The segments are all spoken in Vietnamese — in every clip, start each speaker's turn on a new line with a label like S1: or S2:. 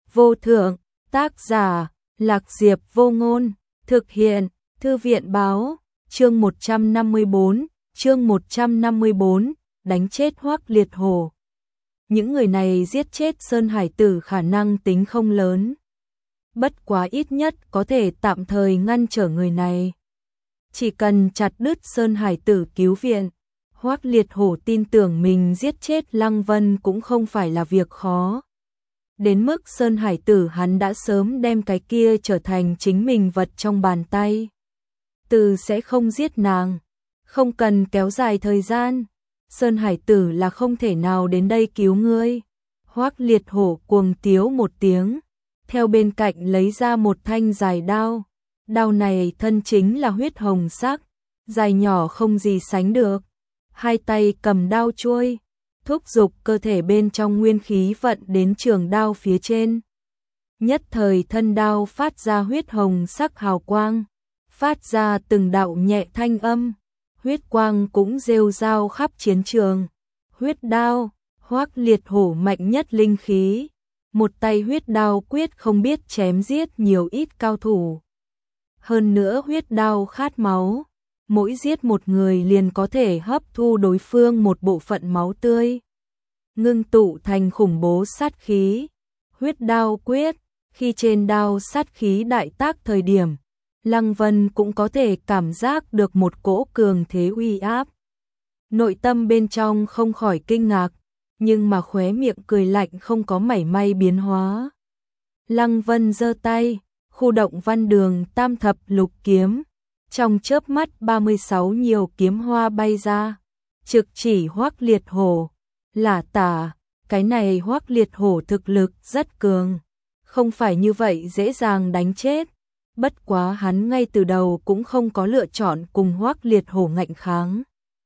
S1: vô thượng, tác giả, Lạc Diệp Vô Ngôn, thực hiện, Thư viện báo, chương 154, đánh chết Hoắc Liệt Hổ. Những người này giết chết Sơn Hải Tử khả năng tính không lớn. Bất quá ít nhất có thể tạm thời ngăn trở người này. Chỉ cần chặt đứt Sơn Hải Tử cứu viện, Hoắc Liệt Hổ tin tưởng mình giết chết Lăng Vân cũng không phải là việc khó. Đến mức Sơn Hải Tử hắn đã sớm đem cái kia trở thành chính mình vật trong bàn tay. Từ sẽ không giết nàng, không cần kéo dài thời gian. Sơn Hải Tử là không thể nào đến đây cứu ngươi. Hoắc Liệt Hổ cuồng tiếu một tiếng, theo bên cạnh lấy ra một thanh dài đao. Đao này thân chính là huyết hồng sắc, dài nhỏ không gì sánh được. Hai tay cầm đao chuôi, thúc giục cơ thể bên trong nguyên khí vận đến trường đao phía trên. Nhất thời thân đao phát ra huyết hồng sắc hào quang, phát ra từng đạo nhẹ thanh âm, huyết quang cũng rêu rao khắp chiến trường. Huyết đao, Hoắc Liệt Hổ mạnh nhất linh khí, một tay huyết đao quyết không biết chém giết nhiều ít cao thủ. Hơn nữa huyết đao khát máu, mỗi giết một người liền có thể hấp thu đối phương một bộ phận máu tươi, ngưng tụ thành khủng bố sát khí. Huyết đao quyết, khi trên đao sát khí đại tác thời điểm, Lăng Vân cũng có thể cảm giác được một cỗ cường thế uy áp. Nội tâm bên trong không khỏi kinh ngạc, nhưng mà khóe miệng cười lạnh không có mảy may biến hóa. Lăng Vân giơ tay, khu động văn đường tam thập lục kiếm, trong chớp mắt 36 nhiều kiếm hoa bay ra, trực chỉ Hoắc Liệt Hổ. Lả tả, cái này Hoắc Liệt Hổ thực lực rất cường, không phải như vậy dễ dàng đánh chết. Bất quá hắn ngay từ đầu cũng không có lựa chọn cùng Hoắc Liệt Hổ ngạnh kháng,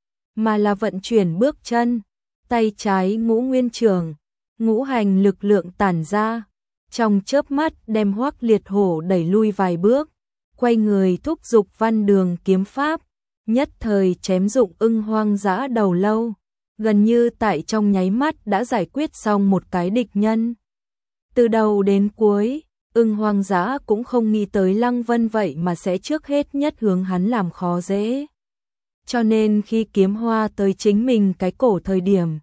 S1: mà là vận chuyển bước chân, tay trái ngũ nguyên trường, ngũ hành lực lượng tản ra, trong chớp mắt đem Hoắc Liệt Hổ đẩy lui vài bước, quay người thúc giục văn đường kiếm pháp, nhất thời chém dụng ưng hoang dã đầu lâu, gần như tại trong nháy mắt đã giải quyết xong một cái địch nhân. Từ đầu đến cuối, ưng hoang dã cũng không nghĩ tới Lăng Vân vậy mà sẽ trước hết nhất hướng hắn làm khó dễ. Cho nên khi kiếm hoa tới chính mình cái cổ thời điểm,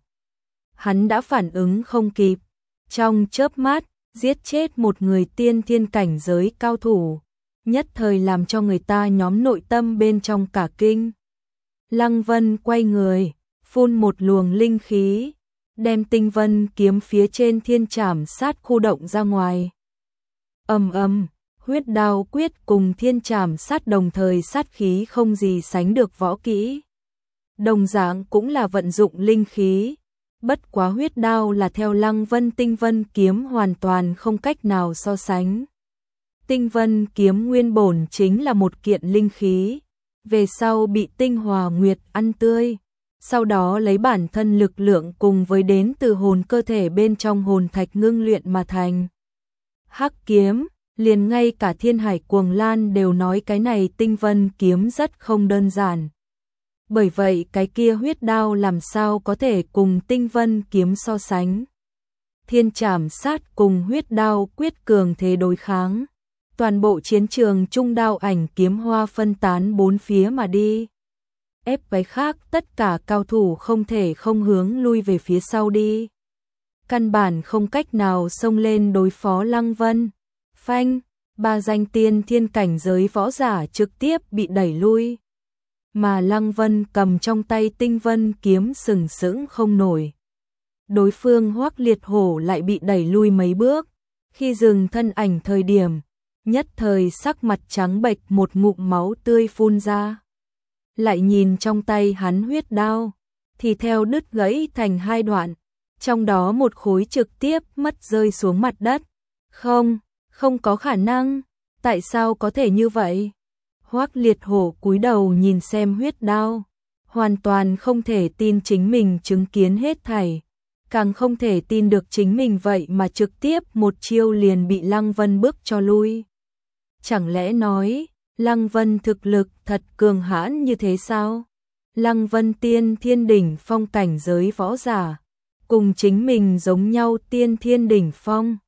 S1: hắn đã phản ứng không kịp, trong chớp mắt giết chết một người tiên thiên cảnh giới cao thủ, nhất thời làm cho người ta nhóm nội tâm bên trong cả kinh. Lăng Vân quay người, phun một luồng linh khí, đem tinh vân kiếm phía trên thiên trảm sát khu động ra ngoài. Ầm ầm, huyết đao quyết cùng thiên trảm sát đồng thời sát khí không gì sánh được võ kỹ. Đồng dạng cũng là vận dụng linh khí, bất quá huyết đao là theo Lăng Vân tinh vân kiếm hoàn toàn không cách nào so sánh. Tinh vân kiếm nguyên bổn chính là một kiện linh khí, về sau bị tinh hòa nguyệt ăn tươi, sau đó lấy bản thân lực lượng cùng với đến từ hồn cơ thể bên trong hồn thạch ngưng luyện mà thành. Hắc kiếm, liền ngay cả Thiên Hải Cuồng Lan đều nói cái này tinh vân kiếm rất không đơn giản. Bởi vậy cái kia huyết đao làm sao có thể cùng tinh vân kiếm so sánh. Thiên trảm sát cùng huyết đao quyết cường thế đối kháng. Toàn bộ chiến trường trung đao ảnh kiếm hoa phân tán bốn phía mà đi. Ép cái khác tất cả cao thủ không thể không hướng lui về phía sau đi. Căn bản không cách nào xông lên đối phó Lăng Vân. Phanh, ba danh tiên thiên cảnh giới võ giả trực tiếp bị đẩy lui. Mà Lăng Vân cầm trong tay tinh vân kiếm sừng sững không nổi. Đối phương Hoắc Liệt Hổ lại bị đẩy lui mấy bước. Khi dừng thân ảnh thời điểm, nhất thời sắc mặt trắng bệch, một ngụm máu tươi phun ra. Lại nhìn trong tay hắn huyết đao, thì theo đứt gãy thành hai đoạn, trong đó một khối trực tiếp mất rơi xuống mặt đất. Không có khả năng, tại sao có thể như vậy? Hoắc Liệt Hổ cúi đầu nhìn xem huyết đao, hoàn toàn không thể tin chính mình chứng kiến hết thảy, càng không thể tin được chính mình vậy mà trực tiếp một chiêu liền bị Lăng Vân bước cho lui. Chẳng lẽ nói, Lăng Vân thực lực thật cường hãn như thế sao? Lăng Vân tiên thiên đỉnh phong cảnh giới võ giả, cùng chính mình giống nhau tiên thiên đỉnh phong,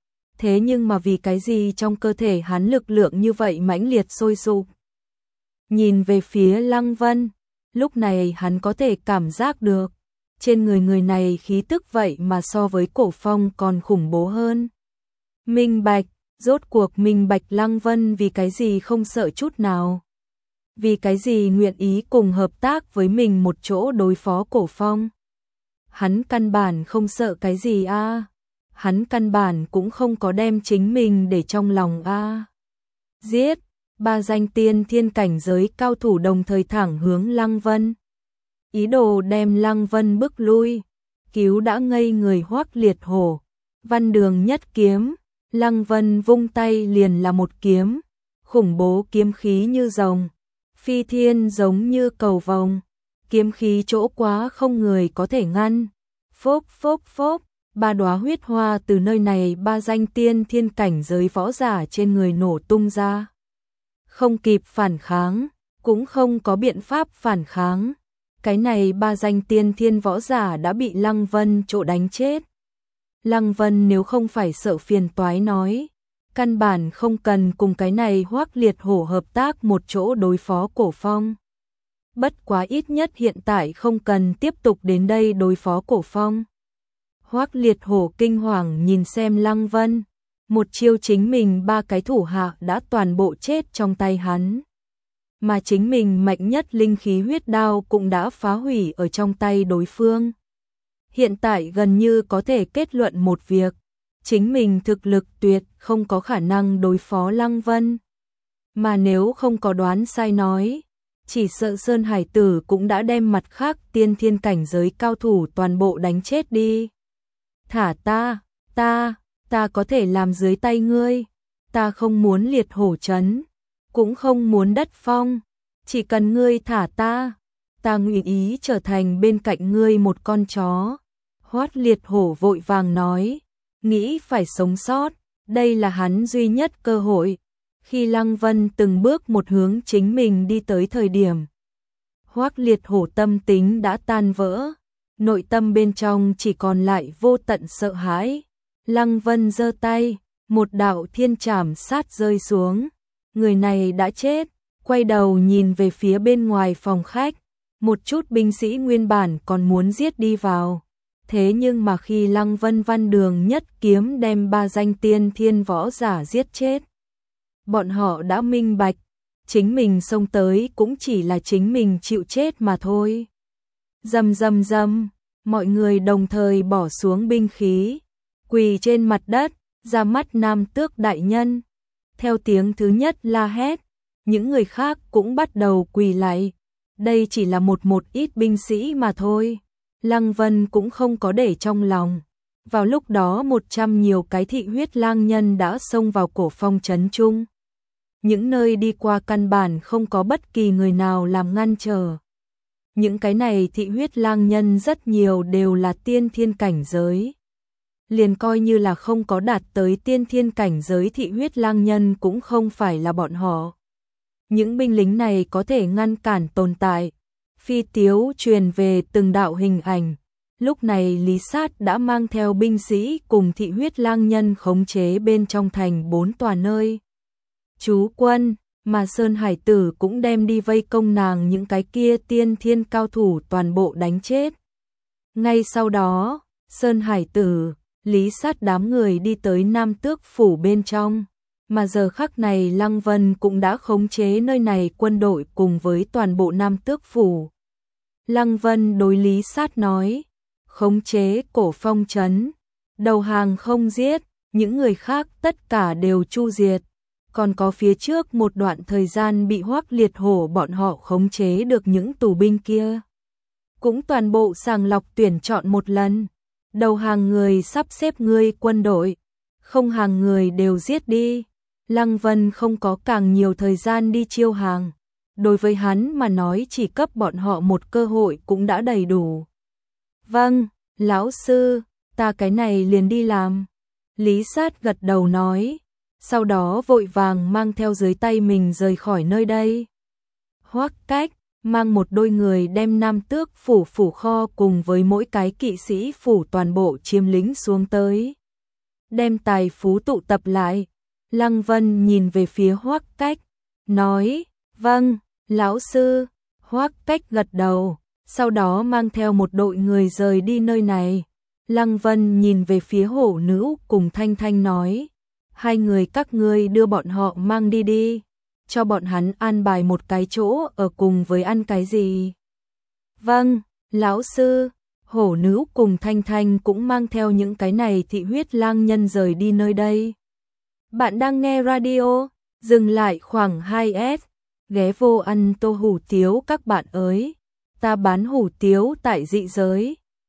S1: Thế nhưng mà vì cái gì trong cơ thể hắn lực lượng như vậy mãnh liệt sôi sục? Nhìn về phía Lăng Vân, lúc này hắn có thể cảm giác được, trên người người này khí tức vậy mà so với Cổ Phong còn khủng bố hơn. Minh bạch, rốt cuộc minh bạch Lăng Vân vì cái gì không sợ chút nào. Vì cái gì nguyện ý cùng hợp tác với mình một chỗ đối phó Cổ Phong. Hắn căn bản không sợ cái gì a, hắn căn bản cũng không có đem chính mình để trong lòng a. Giết, ba danh tiên thiên cảnh giới cao thủ đồng thời thẳng hướng Lăng Vân. Ý đồ đem Lăng Vân bức lui, cứu đã ngây người Hoắc Liệt Hổ. Văn Đường nhất kiếm, Lăng Vân vung tay liền là một kiếm, khủng bố kiếm khí như rồng, phi thiên giống như cầu vồng, kiếm khí chỗ quá không người có thể ngăn. Phốc phốc phốc, ba đóa huyết hoa từ nơi này ba danh tiên thiên cảnh giới võ giả trên người nổ tung ra. Không kịp phản kháng, cũng không có biện pháp phản kháng. Cái này ba danh tiên thiên võ giả đã bị Lăng Vân chỗ đánh chết. Lăng Vân nếu không phải sợ phiền toái nói, căn bản không cần cùng cái này Hoắc Liệt Hổ hợp tác một chỗ đối phó Cổ Phong. Bất quá ít nhất hiện tại không cần tiếp tục đến đây đối phó Cổ Phong. Hoắc Liệt Hổ kinh hoàng nhìn xem Lăng Vân, một chiêu chính mình ba cái thủ hạ đã toàn bộ chết trong tay hắn. Mà chính mình mạnh nhất linh khí huyết đao cũng đã phá hủy ở trong tay đối phương. Hiện tại gần như có thể kết luận một việc, chính mình thực lực tuyệt không có khả năng đối phó Lăng Vân. Mà nếu không có đoán sai nói, chỉ sợ Sơn Hải Tử cũng đã đem mặt khác tiên thiên cảnh giới cao thủ toàn bộ đánh chết đi. Thả ta có thể làm dưới tay ngươi, ta không muốn liệt hổ trấn, cũng không muốn đất phong, chỉ cần ngươi thả ta nguyện ý trở thành bên cạnh ngươi một con chó. Hoắc Liệt Hổ vội vàng nói, nghĩ phải sống sót, đây là hắn duy nhất cơ hội. Khi Lăng Vân từng bước một hướng chính mình đi tới thời điểm, Hoắc Liệt Hổ tâm tính đã tan vỡ, nội tâm bên trong chỉ còn lại vô tận sợ hãi. Lăng Vân giơ tay, một đạo thiên trảm sát rơi xuống, người này đã chết. Quay đầu nhìn về phía bên ngoài phòng khách, một chút binh sĩ nguyên bản còn muốn giết đi vào. Thế nhưng mà khi Lăng Vân Văn Đường nhất kiếm đem ba danh tiên thiên võ giả giết chết, bọn họ đã minh bạch, chính mình xông tới cũng chỉ là chính mình chịu chết mà thôi. Rầm rầm rầm, mọi người đồng thời bỏ xuống binh khí, quỳ trên mặt đất, ra mắt Nam Tước đại nhân. Theo tiếng thứ nhất la hét, những người khác cũng bắt đầu quỳ lạy. Đây chỉ là một ít binh sĩ mà thôi. Lăng Vân cũng không có để trong lòng. Vào lúc đó 100 nhiều cái thị huyết lang nhân đã xông vào Cổ Phong trấn trung. Những nơi đi qua căn bản không có bất kỳ người nào làm ngăn trở. Những cái này thị huyết lang nhân rất nhiều đều là tiên thiên cảnh giới. Liền coi như là không có đạt tới tiên thiên cảnh giới thị huyết lang nhân cũng không phải là bọn họ. Những binh lính này có thể ngăn cản tồn tại. Phi tiếu truyền về từng đạo hình ảnh. Lúc này Lý Sát đã mang theo binh sĩ cùng thị huyết lang nhân khống chế bên trong thành 4 tòa nơi trú quân, mà Sơn Hải Tử cũng đem đi vây công nàng những cái kia tiên thiên cao thủ toàn bộ đánh chết. Ngay sau đó, Sơn Hải Tử, Lý Sát đám người đi tới Nam Tước phủ bên trong, mà giờ khắc này Lăng Vân cũng đã khống chế nơi này quân đội cùng với toàn bộ Nam Tước phủ. Lăng Vân đối Lý Sát nói, khống chế Cổ Phong trấn, đầu hàng không giết, những người khác tất cả đều chu diệt. Còn có phía trước một đoạn thời gian bị Hoắc Liệt Hổ bọn họ khống chế được những tù binh kia, cũng toàn bộ sàng lọc tuyển chọn một lần. Đầu hàng người sắp xếp ngươi quân đội, không hàng người đều giết đi. Lăng Vân không có càng nhiều thời gian đi chiêu hàng. Đối với hắn mà nói chỉ cấp bọn họ một cơ hội cũng đã đầy đủ. Vâng, lão sư, ta cái này liền đi làm. Lý Sát gật đầu nói, sau đó vội vàng mang theo dưới tay mình rời khỏi nơi đây. Hoắc Cách mang một đôi người đem Nam Tước phủ kho cùng với mỗi cái kỵ sĩ phủ toàn bộ chiếm lĩnh xuống tới. đem tài phú tụ tập lại. Lăng Vân nhìn về phía Hoắc Cách, nói, vâng, lão sư. Hoắc Cách gật đầu, sau đó mang theo một đội người rời đi nơi này. Lăng Vân nhìn về phía Hổ Nữ cùng Thanh Thanh nói, hai người các ngươi đưa bọn họ mang đi đi, cho bọn hắn an bài một cái chỗ ở cùng với ăn cái gì. Vâng, lão sư. Hổ Nữ cùng Thanh Thanh cũng mang theo những cái này thị huyết lang nhân rời đi nơi đây. Bạn đang nghe radio, dừng lại khoảng 2S, ghé vô ăn tô hủ tiếu các bạn ơi. Ta bán hủ tiếu tại dị giới.